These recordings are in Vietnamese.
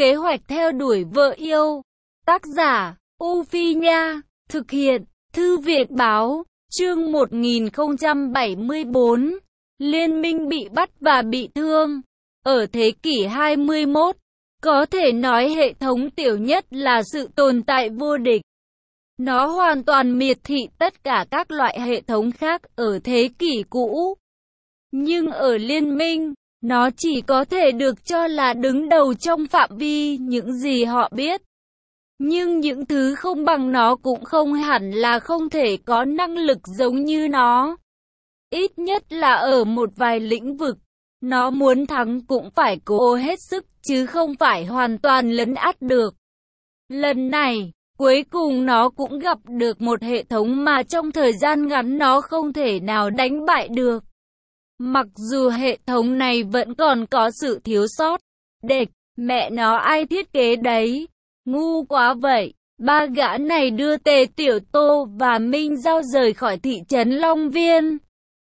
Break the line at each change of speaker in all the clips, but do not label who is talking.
Kế hoạch theo đuổi vợ yêu. Tác giả, U Phi Nha. Thực hiện, Thư viện Báo. Chương 1074. Liên minh bị bắt và bị thương. Ở thế kỷ 21, có thể nói hệ thống tiểu nhất là sự tồn tại vô địch. Nó hoàn toàn miệt thị tất cả các loại hệ thống khác ở thế kỷ cũ. Nhưng ở liên minh, nó chỉ có thể được cho là đứng đầu trong phạm vi những gì họ biết. Nhưng những thứ không bằng nó cũng không hẳn là không thể có năng lực giống như nó. Ít nhất là ở một vài lĩnh vực, nó muốn thắng cũng phải cố hết sức chứ không phải hoàn toàn lấn át được. Lần này, cuối cùng nó cũng gặp được một hệ thống mà trong thời gian ngắn nó không thể nào đánh bại được. Mặc dù hệ thống này vẫn còn có sự thiếu sót. Địch, mẹ nó ai thiết kế đấy? Ngu quá vậy. Ba gã này đưa Tề Tiểu Tô và Minh Giao rời khỏi thị trấn Long Viên.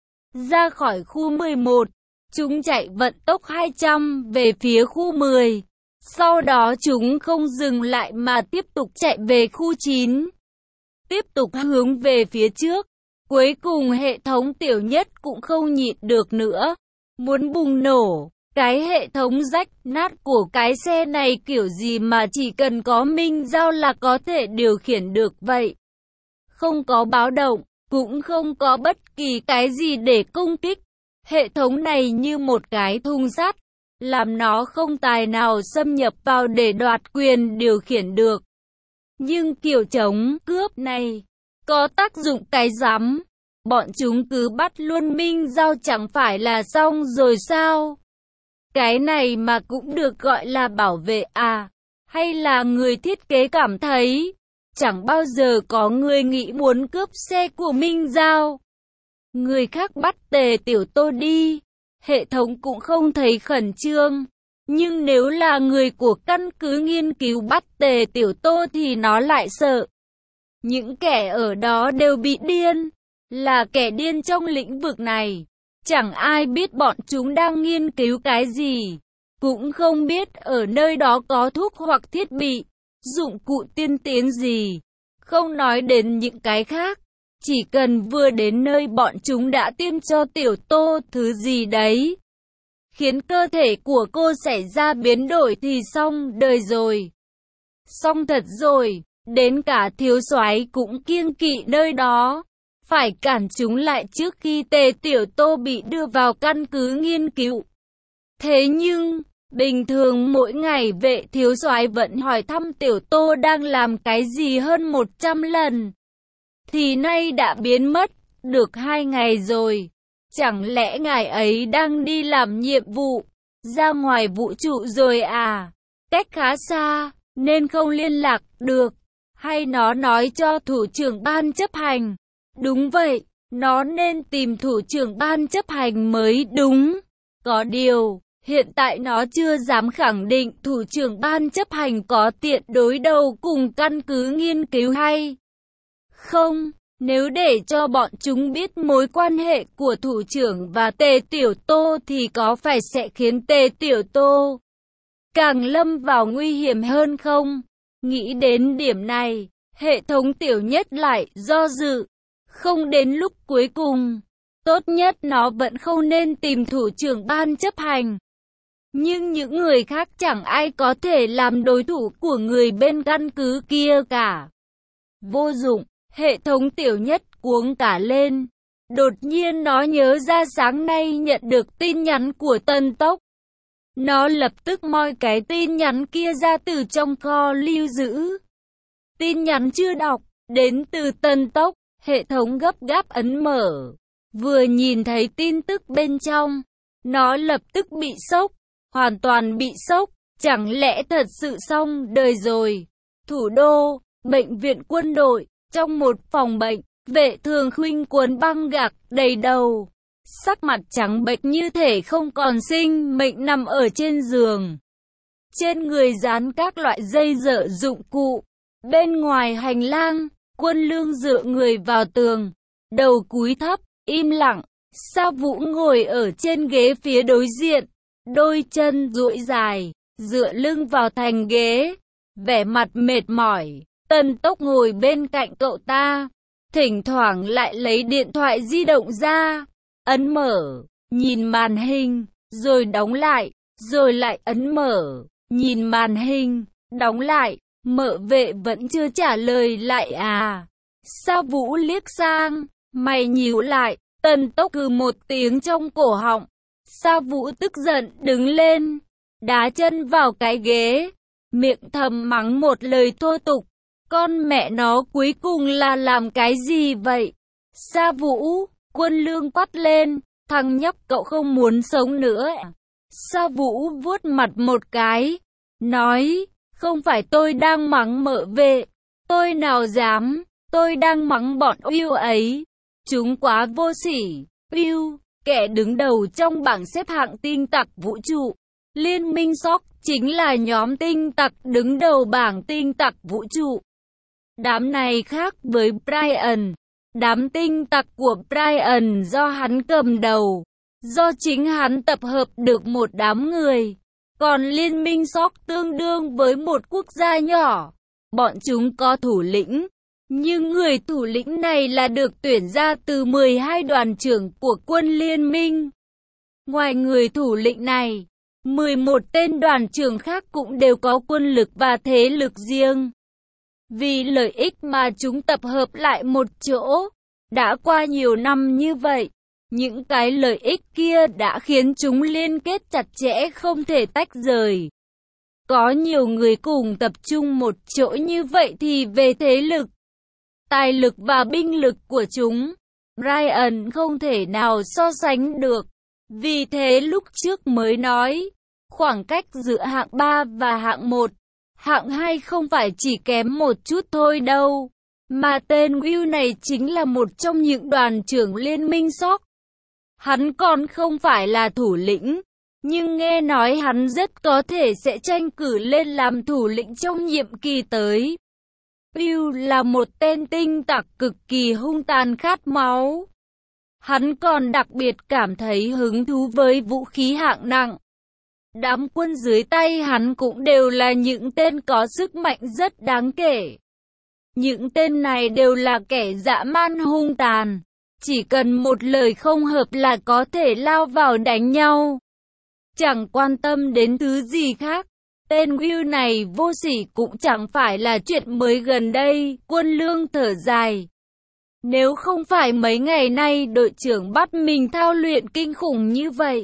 Ra khỏi khu 11, chúng chạy vận tốc 200 về phía khu 10. Sau đó chúng không dừng lại mà tiếp tục chạy về khu 9. Tiếp tục hướng về phía trước. Cuối cùng hệ thống tiểu nhất cũng không nhịn được nữa. Muốn bùng nổ. Cái hệ thống rách nát của cái xe này kiểu gì mà chỉ cần có Minh Giao là có thể điều khiển được vậy. Không có báo động, cũng không có bất kỳ cái gì để công kích. Hệ thống này như một cái thùng sắt, làm nó không tài nào xâm nhập vào để đoạt quyền điều khiển được. Nhưng kiểu chống cướp này có tác dụng cái rắm. Bọn chúng cứ bắt luôn Minh Giao chẳng phải là xong rồi sao? Cái này mà cũng được gọi là bảo vệ à? Hay là người thiết kế cảm thấy chẳng bao giờ có người nghĩ muốn cướp xe của Minh Giao? Người khác bắt Tề Tiểu Tô đi, hệ thống cũng không thấy khẩn trương. Nhưng nếu là người của căn cứ nghiên cứu bắt Tề Tiểu Tô thì nó lại sợ. Những kẻ ở đó đều bị điên, là kẻ điên trong lĩnh vực này. Chẳng ai biết bọn chúng đang nghiên cứu cái gì. Cũng không biết ở nơi đó có thuốc hoặc thiết bị, dụng cụ tiên tiến gì. Không nói đến những cái khác. Chỉ cần vừa đến nơi bọn chúng đã tiêm cho Tiểu Tô thứ gì đấy, khiến cơ thể của cô xảy ra biến đổi thì xong đời rồi. Xong thật rồi, đến cả thiếu soái cũng kiêng kỵ nơi đó. Phải cản chúng lại trước khi Tề Tiểu Tô bị đưa vào căn cứ nghiên cứu. Thế nhưng, bình thường mỗi ngày vệ thiếu soái vẫn hỏi thăm Tiểu Tô đang làm cái gì hơn 100 lần. Thì nay đã biến mất, được 2 ngày rồi. Chẳng lẽ ngài ấy đang đi làm nhiệm vụ, ra ngoài vũ trụ rồi à? Cách khá xa, nên không liên lạc được. Hay nó nói cho thủ trưởng ban chấp hành? Đúng vậy, nó nên tìm thủ trưởng ban chấp hành mới đúng. Có điều, hiện tại nó chưa dám khẳng định thủ trưởng ban chấp hành có tiện đối đầu cùng căn cứ nghiên cứu hay không. Nếu để cho bọn chúng biết mối quan hệ của thủ trưởng và Tề Tiểu Tô thì có phải sẽ khiến Tề Tiểu Tô càng lâm vào nguy hiểm hơn không? Nghĩ đến điểm này, hệ thống tiểu nhất lại do dự. Không đến lúc cuối cùng, tốt nhất nó vẫn không nên tìm thủ trưởng ban chấp hành. Nhưng những người khác chẳng ai có thể làm đối thủ của người bên căn cứ kia cả. Vô dụng, hệ thống tiểu nhất cuống cả lên. Đột nhiên nó nhớ ra sáng nay nhận được tin nhắn của Tân Tốc. Nó lập tức moi cái tin nhắn kia ra từ trong kho lưu giữ. Tin nhắn chưa đọc, đến từ Tân Tốc. Hệ thống gấp gáp ấn mở. Vừa nhìn thấy tin tức bên trong, nó lập tức bị sốc. Hoàn toàn bị sốc. Chẳng lẽ thật sự xong đời rồi? Thủ đô, bệnh viện quân đội, trong một phòng bệnh, vệ thường khuynh cuốn băng gạc đầy đầu. Sắc mặt trắng bệch như thể không còn sinh mệnh nằm ở trên giường. Trên người dán các loại dây dợ dụng cụ. Bên ngoài hành lang, Quân Lương dựa người vào tường, đầu cúi thấp, im lặng. Sa Vũ ngồi ở trên ghế phía đối diện, đôi chân duỗi dài, dựa lưng vào thành ghế, vẻ mặt mệt mỏi. Tân Tốc ngồi bên cạnh cậu ta, thỉnh thoảng lại lấy điện thoại di động ra, ấn mở, nhìn màn hình, rồi đóng lại, rồi lại ấn mở, nhìn màn hình, đóng lại. Mợ Vệ vẫn chưa trả lời lại à? Sa Vũ liếc sang, mày nhíu lại. Tân Tốc cừ một tiếng trong cổ họng. Sa Vũ tức giận đứng lên, đá chân vào cái ghế, miệng thầm mắng một lời thô tục. Con mẹ nó cuối cùng là làm cái gì vậy? Sa Vũ, Quân Lương quát lên, thằng nhóc cậu không muốn sống nữa. Sa Vũ vuốt mặt một cái, nói, không phải tôi đang mắng Mợ Vệ, tôi nào dám, tôi đang mắng bọn Uy ấy. Chúng quá vô sỉ. Uy, kẻ đứng đầu trong bảng xếp hạng tin tặc vũ trụ. Liên minh SOC chính là nhóm tin tặc đứng đầu bảng tin tặc vũ trụ. Đám này khác với Brian. Đám tin tặc của Brian do hắn cầm đầu, do chính hắn tập hợp được một đám người. Còn liên minh SOC tương đương với một quốc gia nhỏ. Bọn chúng có thủ lĩnh, nhưng người thủ lĩnh này là được tuyển ra từ 12 đoàn trưởng của quân liên minh. Ngoài người thủ lĩnh này, 11 tên đoàn trưởng khác cũng đều có quân lực và thế lực riêng. Vì lợi ích mà chúng tập hợp lại một chỗ. Đã qua nhiều năm như vậy, những cái lợi ích kia đã khiến chúng liên kết chặt chẽ không thể tách rời. Có nhiều người cùng tập trung một chỗ như vậy thì về thế lực, tài lực và binh lực của chúng, Brian không thể nào so sánh được. Vì thế lúc trước mới nói, khoảng cách giữa hạng 3 và hạng 1, hạng 2 không phải chỉ kém một chút thôi đâu. Mà tên Will này chính là một trong những đoàn trưởng liên minh SOC. Hắn còn không phải là thủ lĩnh, nhưng nghe nói hắn rất có thể sẽ tranh cử lên làm thủ lĩnh trong nhiệm kỳ tới. Will là một tên tinh tặc cực kỳ hung tàn khát máu. Hắn còn đặc biệt cảm thấy hứng thú với vũ khí hạng nặng. Đám quân dưới tay hắn cũng đều là những tên có sức mạnh rất đáng kể. Những tên này đều là kẻ dã man hung tàn. Chỉ cần một lời không hợp là có thể lao vào đánh nhau. Chẳng quan tâm đến thứ gì khác. Tên Will này vô sỉ cũng chẳng phải là chuyện mới gần đây. Quân Lương thở dài. Nếu không phải mấy ngày nay đội trưởng bắt mình thao luyện kinh khủng như vậy,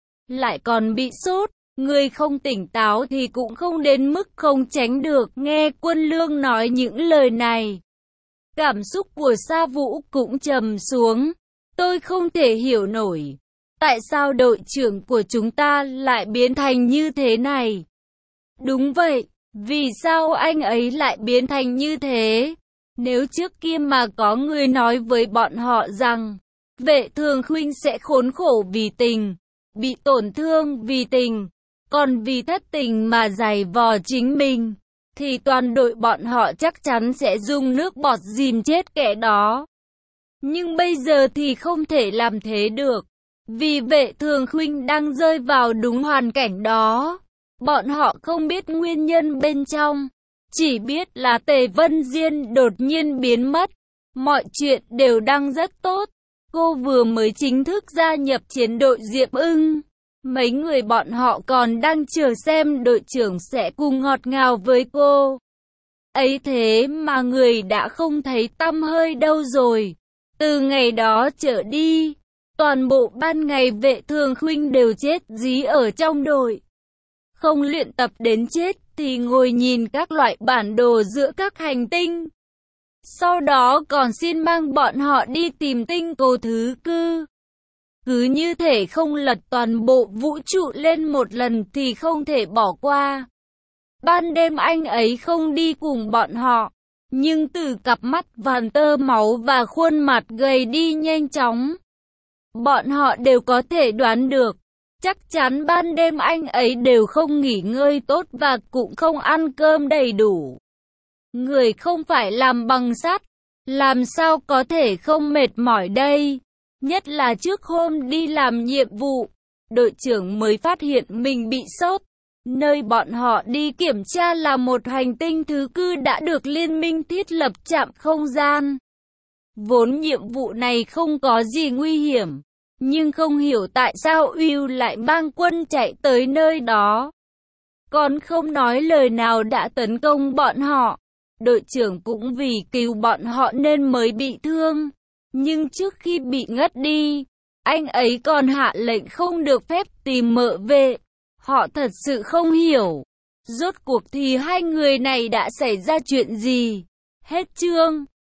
lại còn bị sốt, người không tỉnh táo thì cũng không đến mức không tránh được. Nghe Quân Lương nói những lời này, cảm xúc của Sa Vũ cũng trầm xuống. Tôi không thể hiểu nổi, tại sao đội trưởng của chúng ta lại biến thành như thế này? Đúng vậy, vì sao anh ấy lại biến thành như thế? Nếu trước kia mà có người nói với bọn họ rằng Vệ Thường Khuynh sẽ khốn khổ vì tình, bị tổn thương vì tình, còn vì thất tình mà giày vò chính mình, thì toàn đội bọn họ chắc chắn sẽ dùng nước bọt dìm chết kẻ đó. Nhưng bây giờ thì không thể làm thế được, vì Vệ Thường Khuynh đang rơi vào đúng hoàn cảnh đó. Bọn họ không biết nguyên nhân bên trong, chỉ biết là Tề Vân Diên đột nhiên biến mất. Mọi chuyện đều đang rất tốt. Cô vừa mới chính thức gia nhập chiến đội Diệp Ưng. Mấy người bọn họ còn đang chờ xem đội trưởng sẽ cùng ngọt ngào với cô. Ấy thế mà người đã không thấy tăm hơi đâu rồi. Từ ngày đó trở đi, toàn bộ ban ngày Vệ Thường Khuynh đều chết dí ở trong đội. Không luyện tập đến chết thì ngồi nhìn các loại bản đồ giữa các hành tinh. Sau đó còn xin mang bọn họ đi tìm tinh cầu thứ cư. Cứ như thể không lật toàn bộ vũ trụ lên một lần thì không thể bỏ qua. Ban đêm anh ấy không đi cùng bọn họ, nhưng từ cặp mắt vàng tơ máu và khuôn mặt gầy đi nhanh chóng, bọn họ đều có thể đoán được. Chắc chắn ban đêm anh ấy đều không nghỉ ngơi tốt và cũng không ăn cơm đầy đủ. Người không phải làm bằng sắt, làm sao có thể không mệt mỏi đây? Nhất là trước hôm đi làm nhiệm vụ, đội trưởng mới phát hiện mình bị sốt. Nơi bọn họ đi kiểm tra là một hành tinh thứ cư đã được liên minh thiết lập trạm không gian. Vốn nhiệm vụ này không có gì nguy hiểm, nhưng không hiểu tại sao Will lại mang quân chạy tới nơi đó. Còn không nói lời nào đã tấn công bọn họ. Đội trưởng cũng vì cứu bọn họ nên mới bị thương. Nhưng trước khi bị ngất đi, anh ấy còn hạ lệnh không được phép tìm mợ về. Họ thật sự không hiểu. Rốt cuộc thì hai người này đã xảy ra chuyện gì? Hết chương.